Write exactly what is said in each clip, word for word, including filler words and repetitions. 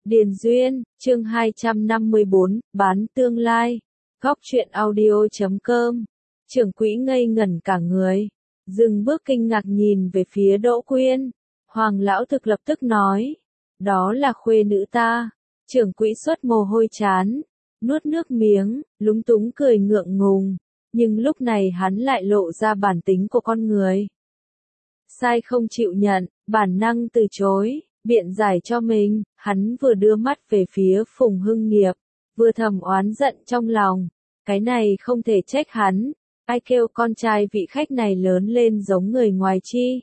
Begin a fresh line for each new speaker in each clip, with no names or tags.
Điền Duyên, chương hai trăm năm mươi bốn, bán tương lai. Góc truyện audio chấm com. Trưởng quỹ ngây ngẩn cả người, dừng bước kinh ngạc nhìn về phía Đỗ Quyên. Hoàng lão thực lập tức nói, đó là khuê nữ ta. Trưởng quỹ xuất mồ hôi chán, nuốt nước miếng, lúng túng cười ngượng ngùng, nhưng lúc này hắn lại lộ ra bản tính của con người. Sai không chịu nhận, bản năng từ chối, biện giải cho mình, hắn vừa đưa mắt về phía Phùng Hưng Nghiệp, vừa thầm oán giận trong lòng, cái này không thể trách hắn, ai kêu con trai vị khách này lớn lên giống người ngoài chi.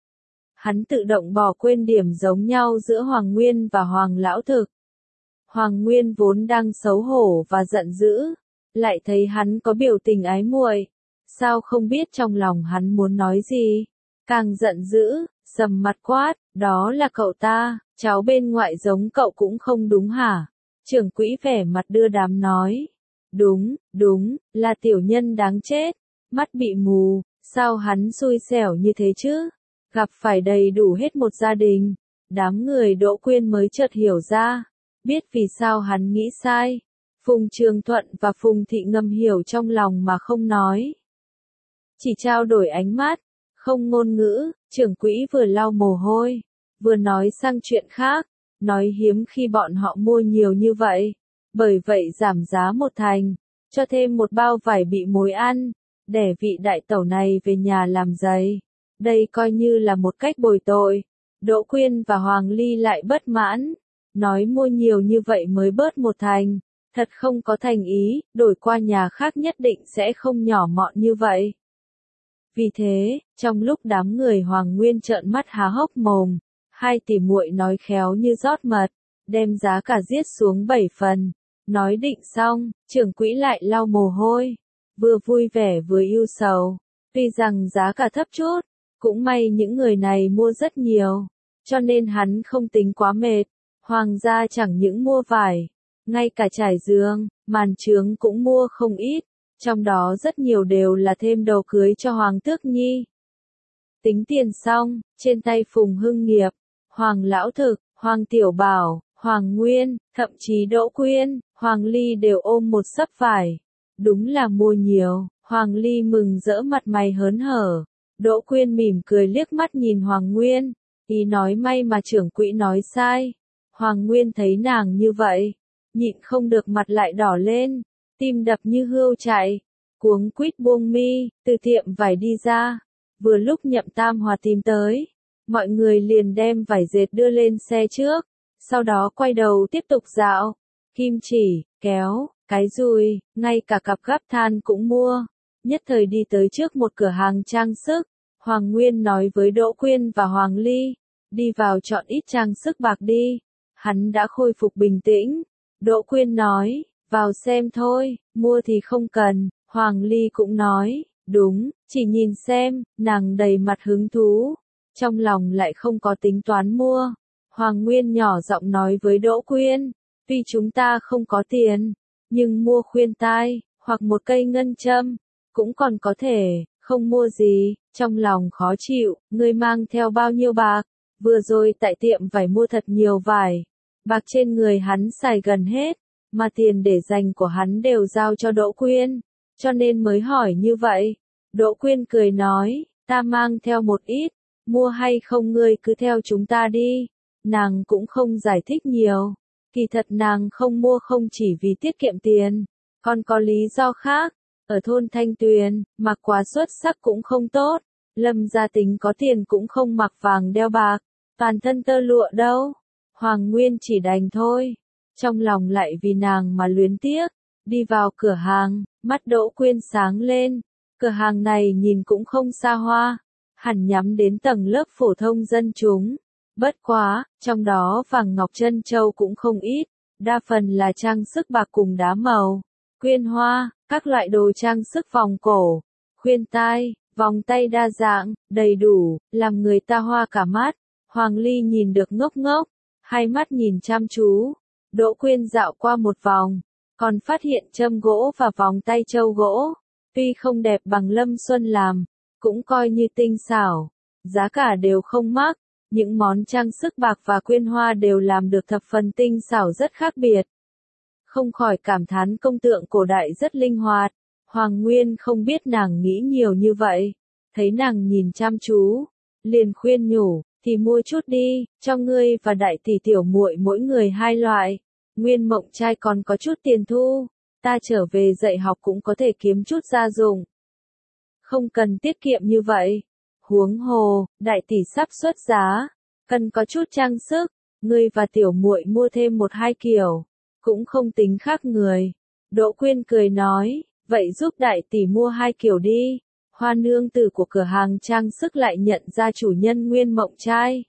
Hắn tự động bỏ quên điểm giống nhau giữa Hoàng Nguyên và Hoàng Lão Thực. Hoàng Nguyên vốn đang xấu hổ và giận dữ, lại thấy hắn có biểu tình ái muội, sao không biết trong lòng hắn muốn nói gì, càng giận dữ, sầm mặt quát, đó là cậu ta, cháu bên ngoại giống cậu cũng không đúng hả? Trưởng quỹ vẻ mặt đưa đám nói, đúng, đúng, là tiểu nhân đáng chết, mắt bị mù, sao hắn xui xẻo như thế chứ? Gặp phải đầy đủ hết một gia đình, đám người Đỗ Quyên mới chợt hiểu ra, biết vì sao hắn nghĩ sai. Phùng Trường Thuận và Phùng Thị ngầm hiểu trong lòng mà không nói. Chỉ trao đổi ánh mắt, không ngôn ngữ, trưởng quỹ vừa lau mồ hôi, vừa nói sang chuyện khác, nói hiếm khi bọn họ mua nhiều như vậy, bởi vậy giảm giá một thành, cho thêm một bao vải bị mối ăn, để vị đại tẩu này về nhà làm giày. Đây coi như là một cách bồi tội. Đỗ Quyên và Hoàng Ly lại bất mãn, nói mua nhiều như vậy mới bớt một thành, thật không có thành ý, đổi qua nhà khác nhất định sẽ không nhỏ mọn như vậy. Vì thế, trong lúc đám người Hoàng Nguyên trợn mắt há hốc mồm, hai tỷ muội nói khéo như rót mật, đem giá cả giết xuống bảy phần. Nói định xong, trưởng quỹ lại lau mồ hôi, vừa vui vẻ vừa ưu sầu. Tuy rằng giá cả thấp chút, cũng may những người này mua rất nhiều, cho nên hắn không tính quá mệt. Hoàng gia chẳng những mua vải, ngay cả trải giường, màn chướng cũng mua không ít. Trong đó rất nhiều đều là thêm đầu cưới cho Hoàng Tước Nhi. Tính tiền xong, trên tay Phùng Hưng Nghiệp, Hoàng Lão Thực, Hoàng Tiểu Bảo, Hoàng Nguyên, thậm chí Đỗ Quyên, Hoàng Ly đều ôm một xấp vải. Đúng là mua nhiều, Hoàng Ly mừng rỡ mặt mày hớn hở. Đỗ Quyên mỉm cười liếc mắt nhìn Hoàng Nguyên, ý nói may mà trưởng quỹ nói sai. Hoàng Nguyên thấy nàng như vậy, nhịn không được mặt lại đỏ lên, tim đập như hươu chạy, cuống quýt buông mi, từ tiệm vải đi ra. Vừa lúc Nhậm Tam Hòa tìm tới, mọi người liền đem vải dệt đưa lên xe trước, sau đó quay đầu tiếp tục dạo. Kim chỉ, kéo, cái dùi, ngay cả cặp gắp than cũng mua. Nhất thời đi tới trước một cửa hàng trang sức, Hoàng Nguyên nói với Đỗ Quyên và Hoàng Ly, đi vào chọn ít trang sức bạc đi. Hắn đã khôi phục bình tĩnh. Đỗ Quyên nói, vào xem thôi, mua thì không cần. Hoàng Ly cũng nói, đúng, chỉ nhìn xem. Nàng đầy mặt hứng thú, trong lòng lại không có tính toán mua. Hoàng Nguyên nhỏ giọng nói với Đỗ Quyên, tuy chúng ta không có tiền, nhưng mua khuyên tai, hoặc một cây ngân châm, cũng còn có thể, không mua gì. Trong lòng khó chịu, ngươi mang theo bao nhiêu bạc? Vừa rồi tại tiệm vải mua thật nhiều vải, bạc trên người hắn xài gần hết, mà tiền để dành của hắn đều giao cho Đỗ Quyên, cho nên mới hỏi như vậy. Đỗ Quyên cười nói, ta mang theo một ít, mua hay không ngươi cứ theo chúng ta đi. Nàng cũng không giải thích nhiều, kỳ thật nàng không mua không chỉ vì tiết kiệm tiền, còn có lý do khác. Ở thôn Thanh Tuyền, mặc quá xuất sắc cũng không tốt, Lâm gia tính có tiền cũng không mặc vàng đeo bạc, toàn thân tơ lụa đâu. Hoàng Nguyên chỉ đành thôi, trong lòng lại vì nàng mà luyến tiếc. Đi vào cửa hàng, mắt Đỗ Quyên sáng lên, cửa hàng này nhìn cũng không xa hoa, hẳn nhắm đến tầng lớp phổ thông dân chúng. Bất quá, trong đó vàng ngọc trân châu cũng không ít, đa phần là trang sức bạc cùng đá màu, quyên hoa, các loại đồ trang sức vòng cổ, khuyên tai, vòng tay đa dạng, đầy đủ, làm người ta hoa cả mắt. Hoàng Ly nhìn được ngốc ngốc, hai mắt nhìn chăm chú. Đỗ Quyên dạo qua một vòng, còn phát hiện châm gỗ và vòng tay châu gỗ, tuy không đẹp bằng Lâm Xuân làm, cũng coi như tinh xảo, giá cả đều không mắc, Những món trang sức bạc và quyên hoa đều làm được thập phần tinh xảo rất khác biệt. Không khỏi cảm thán công tượng cổ đại rất linh hoạt. Hoàng Nguyên không biết nàng nghĩ nhiều như vậy. Thấy nàng nhìn chăm chú, liền khuyên nhủ, thì mua chút đi, cho ngươi và đại tỷ tiểu muội mỗi người hai loại. Nguyên Mộng trai còn có chút tiền thu, ta trở về dạy học cũng có thể kiếm chút gia dụng. Không cần tiết kiệm như vậy. Huống hồ, đại tỷ sắp xuất giá, cần có chút trang sức, ngươi và tiểu muội mua thêm một hai kiểu, cũng không tính khác người. Đỗ Quyên cười nói, vậy giúp đại tỷ mua hai kiểu đi. Hoa nương tử của cửa hàng trang sức lại nhận ra chủ nhân Nguyên Mộng trai.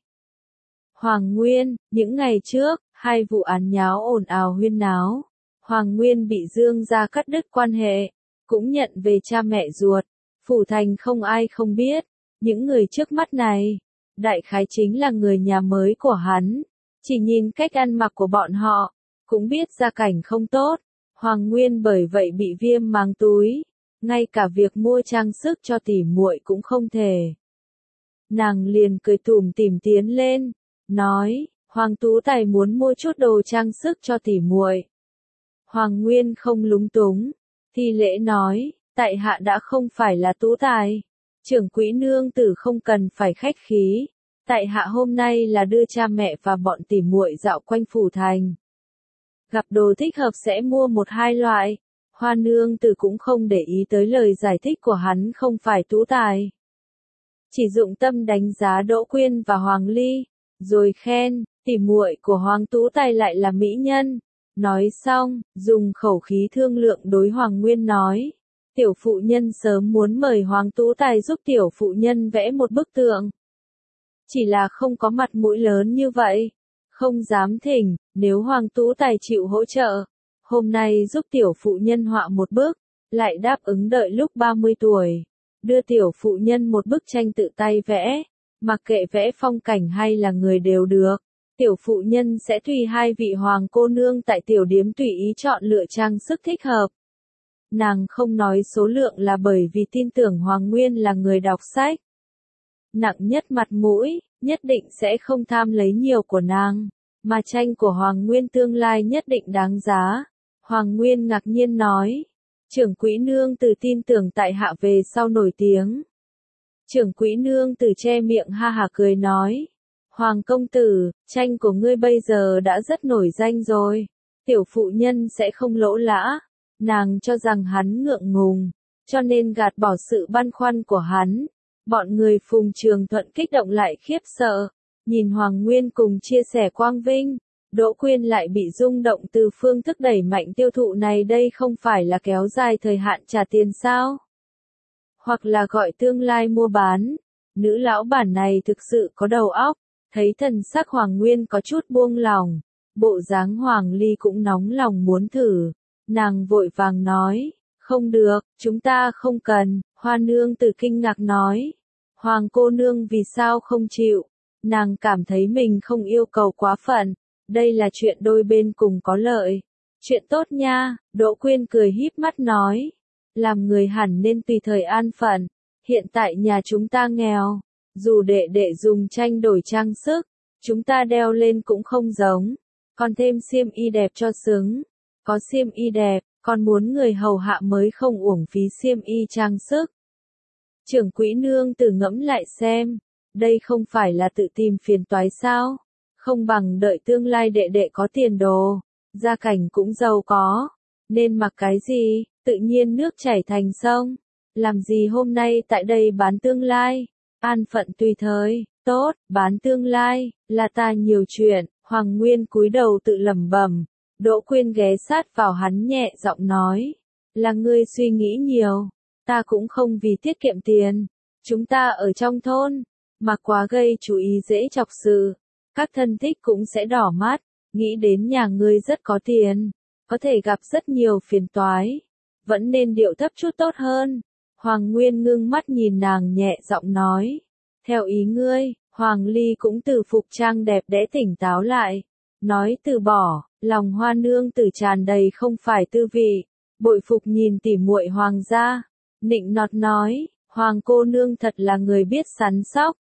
Hoàng Nguyên, những ngày trước, hai vụ án nháo ồn ào huyên náo. Hoàng Nguyên bị Dương gia cắt đứt quan hệ, cũng nhận về cha mẹ ruột. Phủ thành không ai không biết, những người trước mắt này, đại khái chính là người nhà mới của hắn. Chỉ nhìn cách ăn mặc của bọn họ, cũng biết gia cảnh không tốt. Hoàng Nguyên bởi vậy bị viêm màng túi, ngay cả việc mua trang sức cho tỉ muội cũng không thể. Nàng liền cười tủm tỉm tiến lên, nói, Hoàng Tú Tài muốn mua chút đồ trang sức cho tỉ muội. Hoàng Nguyên không lúng túng, thi lễ nói, tại hạ đã không phải là Tú Tài. Trưởng quỹ nương tử không cần phải khách khí. Tại hạ hôm nay là đưa cha mẹ và bọn tỉ muội dạo quanh phủ thành. Gặp đồ thích hợp sẽ mua một hai loại. Hoa nương tử cũng không để ý tới lời giải thích của hắn không phải Tú Tài. Chỉ dụng tâm đánh giá Đỗ Quyên và Hoàng Ly, rồi khen, tỉ muội của Hoàng Tú Tài lại là mỹ nhân. Nói xong, dùng khẩu khí thương lượng đối Hoàng Nguyên nói, tiểu phụ nhân sớm muốn mời Hoàng Tú Tài giúp tiểu phụ nhân vẽ một bức tượng. Chỉ là không có mặt mũi lớn như vậy, không dám thỉnh, nếu Hoàng Tú Tài chịu hỗ trợ, hôm nay giúp tiểu phụ nhân họa một bức, lại đáp ứng đợi lúc ba mươi tuổi, đưa tiểu phụ nhân một bức tranh tự tay vẽ, mặc kệ vẽ phong cảnh hay là người đều được. Tiểu phụ nhân sẽ tùy hai vị hoàng cô nương tại tiểu điếm tùy ý chọn lựa trang sức thích hợp. Nàng không nói số lượng là bởi vì tin tưởng Hoàng Nguyên là người đọc sách. Nặng nhất mặt mũi, nhất định sẽ không tham lấy nhiều của nàng, mà tranh của Hoàng Nguyên tương lai nhất định đáng giá. Hoàng Nguyên ngạc nhiên nói, trưởng quỹ nương tử tin tưởng tại hạ về sau nổi tiếng. Trưởng quỹ nương tử che miệng ha hả cười nói, Hoàng công tử, tranh của ngươi bây giờ đã rất nổi danh rồi, tiểu phụ nhân sẽ không lỗ lã. Nàng cho rằng hắn ngượng ngùng, cho nên gạt bỏ sự băn khoăn của hắn. Bọn người Phùng Trường Thuận kích động lại khiếp sợ, nhìn Hoàng Nguyên cùng chia sẻ quang vinh. Đỗ Quyên lại bị rung động từ phương thức đẩy mạnh tiêu thụ này, đây không phải là kéo dài thời hạn trả tiền sao? Hoặc là gọi tương lai mua bán. Nữ lão bản này thực sự có đầu óc. Thấy thần sắc Hoàng Nguyên có chút buông lòng, bộ dáng Hoàng Ly cũng nóng lòng muốn thử. Nàng vội vàng nói, không được, chúng ta không cần. Hoa nương tử kinh ngạc nói, Hoàng cô nương vì sao không chịu? Nàng cảm thấy mình không yêu cầu quá phận, đây là chuyện đôi bên cùng có lợi. Chuyện tốt nha. Đỗ Quyên cười híp mắt nói, làm người hẳn nên tùy thời an phận. Hiện tại nhà chúng ta nghèo, dù đệ đệ dùng tranh đổi trang sức, chúng ta đeo lên cũng không giống, còn thêm xiêm y đẹp cho xứng. Có xiêm y đẹp, còn muốn người hầu hạ mới không uổng phí xiêm y trang sức. Trưởng quỹ nương tử ngẫm lại xem, đây không phải là tự tìm phiền toái sao? Không bằng đợi tương lai đệ đệ có tiền đồ, gia cảnh cũng giàu có, nên mặc cái gì, tự nhiên nước chảy thành sông. Làm gì hôm nay tại đây bán tương lai, an phận tùy thời, tốt, bán tương lai, là ta nhiều chuyện. Hoàng Nguyên cúi đầu tự lẩm bẩm. Đỗ Quyên ghé sát vào hắn nhẹ giọng nói, là ngươi suy nghĩ nhiều, ta cũng không vì tiết kiệm tiền. Chúng ta ở trong thôn, mà quá gây chú ý dễ chọc sự, các thân thích cũng sẽ đỏ mắt, nghĩ đến nhà ngươi rất có tiền, có thể gặp rất nhiều phiền toái, vẫn nên điệu thấp chút tốt hơn. Hoàng Nguyên ngưng mắt nhìn nàng nhẹ giọng nói, theo ý ngươi. Hoàng Ly cũng từ phục trang đẹp đẽ tỉnh táo lại, nói từ bỏ. Lòng hoa nương tử tràn đầy không phải tư vị, bội phục nhìn tỉ muội Hoàng gia, nịnh nọt nói, Hoàng cô nương thật là người biết săn sóc,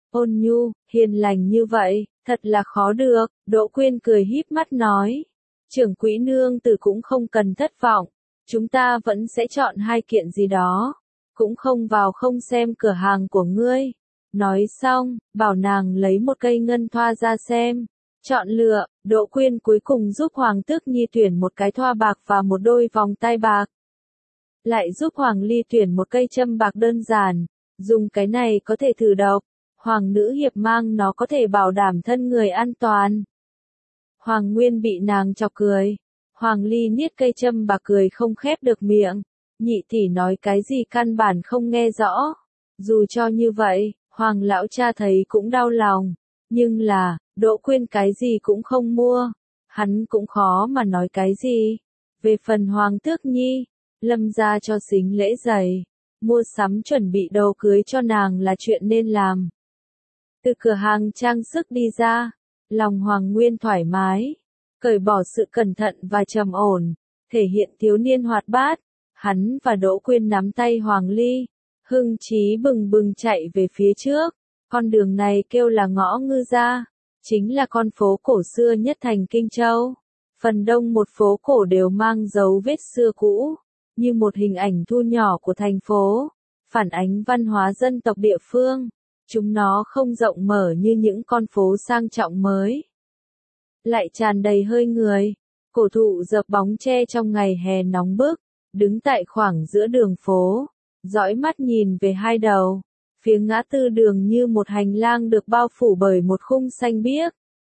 ôn nhu, hiền lành như vậy, thật là khó được. Đỗ Quyên cười híp mắt nói. Trưởng quỹ nương tử cũng không cần thất vọng, chúng ta vẫn sẽ chọn hai kiện gì đó, cũng không vào không xem cửa hàng của ngươi. Nói xong, bảo nàng lấy một cây ngân thoa ra xem. Chọn lựa, Đỗ Quyên cuối cùng giúp Hoàng Tước Nhi tuyển một cái thoa bạc và một đôi vòng tai bạc. Lại giúp Hoàng Ly tuyển một cây châm bạc đơn giản, dùng cái này có thể thử độc, Hoàng nữ hiệp mang nó có thể bảo đảm thân người an toàn. Hoàng Nguyên bị nàng chọc cười. Hoàng Ly niết cây châm bạc cười không khép được miệng. Nhị tỷ nói cái gì căn bản không nghe rõ. Dù cho như vậy, Hoàng lão cha thấy cũng đau lòng. Nhưng là, Đỗ Quyên cái gì cũng không mua. Hắn cũng khó mà nói cái gì. Về phần Hoàng Tước Nhi, Lâm gia cho xính lễ giày. Mua sắm chuẩn bị đồ cưới cho nàng là chuyện nên làm. Từ cửa hàng trang sức đi ra, lòng Hoàng Nguyên thoải mái, cởi bỏ sự cẩn thận và trầm ổn, thể hiện thiếu niên hoạt bát. Hắn và Đỗ Quyên nắm tay Hoàng Ly, hưng trí bừng bừng chạy về phía trước. Con đường này kêu là ngõ Ngư Gia, chính là con phố cổ xưa nhất thành Kinh Châu. Phần đông một phố cổ đều mang dấu vết xưa cũ, như một hình ảnh thu nhỏ của thành phố, phản ánh văn hóa dân tộc địa phương. Chúng nó không rộng mở như những con phố sang trọng mới, lại tràn đầy hơi người. Cổ thụ dập bóng che trong ngày hè nóng bức, đứng tại khoảng giữa đường phố, dõi mắt nhìn về hai đầu. Phía ngã tư đường như một hành lang được bao phủ bởi một khung xanh biếc.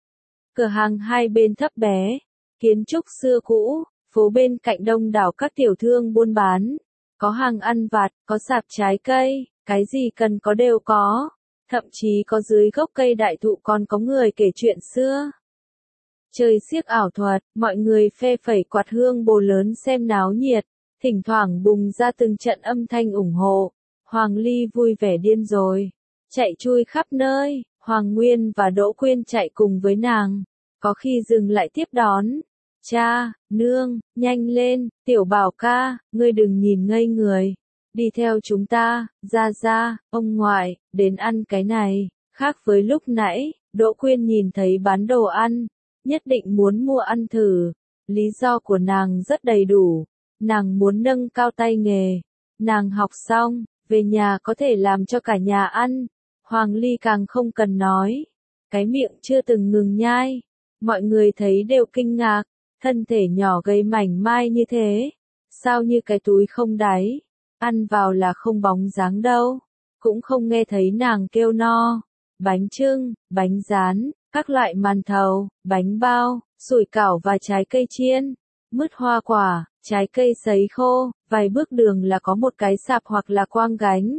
Cửa hàng hai bên thấp bé, kiến trúc xưa cũ, phố bên cạnh đông đảo các tiểu thương buôn bán. Có hàng ăn vặt, có sạp trái cây, cái gì cần có đều có. Thậm chí có dưới gốc cây đại thụ còn có người kể chuyện xưa. Chơi xiếc ảo thuật, mọi người phe phẩy quạt hương bồ lớn xem náo nhiệt, thỉnh thoảng bùng ra từng trận âm thanh ủng hộ. Hoàng Ly vui vẻ điên rồi, chạy chui khắp nơi. Hoàng Nguyên và Đỗ Quyên chạy cùng với nàng, có khi dừng lại tiếp đón. Cha, nương, nhanh lên, tiểu bảo ca, ngươi đừng nhìn ngây người. Đi theo chúng ta, ra ra, ông ngoại, đến ăn cái này. Khác với lúc nãy, Đỗ Quyên nhìn thấy bán đồ ăn, nhất định muốn mua ăn thử. Lý do của nàng rất đầy đủ, nàng muốn nâng cao tay nghề. Nàng học xong, về nhà có thể làm cho cả nhà ăn. Hoàng Ly càng không cần nói, cái miệng chưa từng ngừng nhai. Mọi người thấy đều kinh ngạc, thân thể nhỏ gầy mảnh mai như thế, sao như cái túi không đáy. Ăn vào là không bóng dáng đâu, cũng không nghe thấy nàng kêu no. Bánh chưng, bánh rán, các loại màn thầu, bánh bao, sủi cảo và trái cây chiên, mứt hoa quả, trái cây sấy khô. Vài bước đường là có một cái sạp hoặc là quang gánh.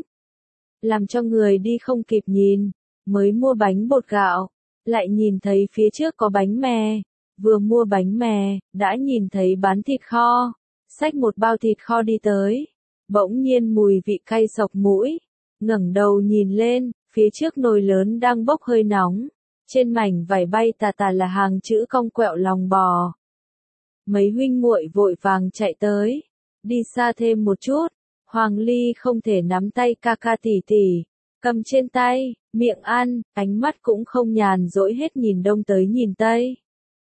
Làm cho người đi không kịp nhìn, mới mua bánh bột gạo, lại nhìn thấy phía trước có bánh mè. Vừa mua bánh mè, đã nhìn thấy bán thịt kho, xách một bao thịt kho đi tới. Bỗng nhiên mùi vị cay sộc mũi, ngẩng đầu nhìn lên, phía trước nồi lớn đang bốc hơi nóng, trên mảnh vải bay tà tà là hàng chữ cong quẹo lòng bò. Mấy huynh muội vội vàng chạy tới, đi xa thêm một chút. Hoàng Ly không thể nắm tay ca ca tỷ tỷ, cầm trên tay, miệng ăn, ánh mắt cũng không nhàn rỗi hết nhìn đông tới nhìn tây.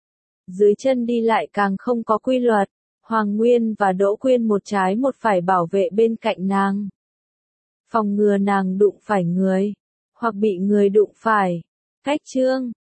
Dưới chân đi lại càng không có quy luật. Hoàng Nguyên và Đỗ Quyên một trái một phải bảo vệ bên cạnh nàng, phòng ngừa nàng đụng phải người, hoặc bị người đụng phải. Cách chương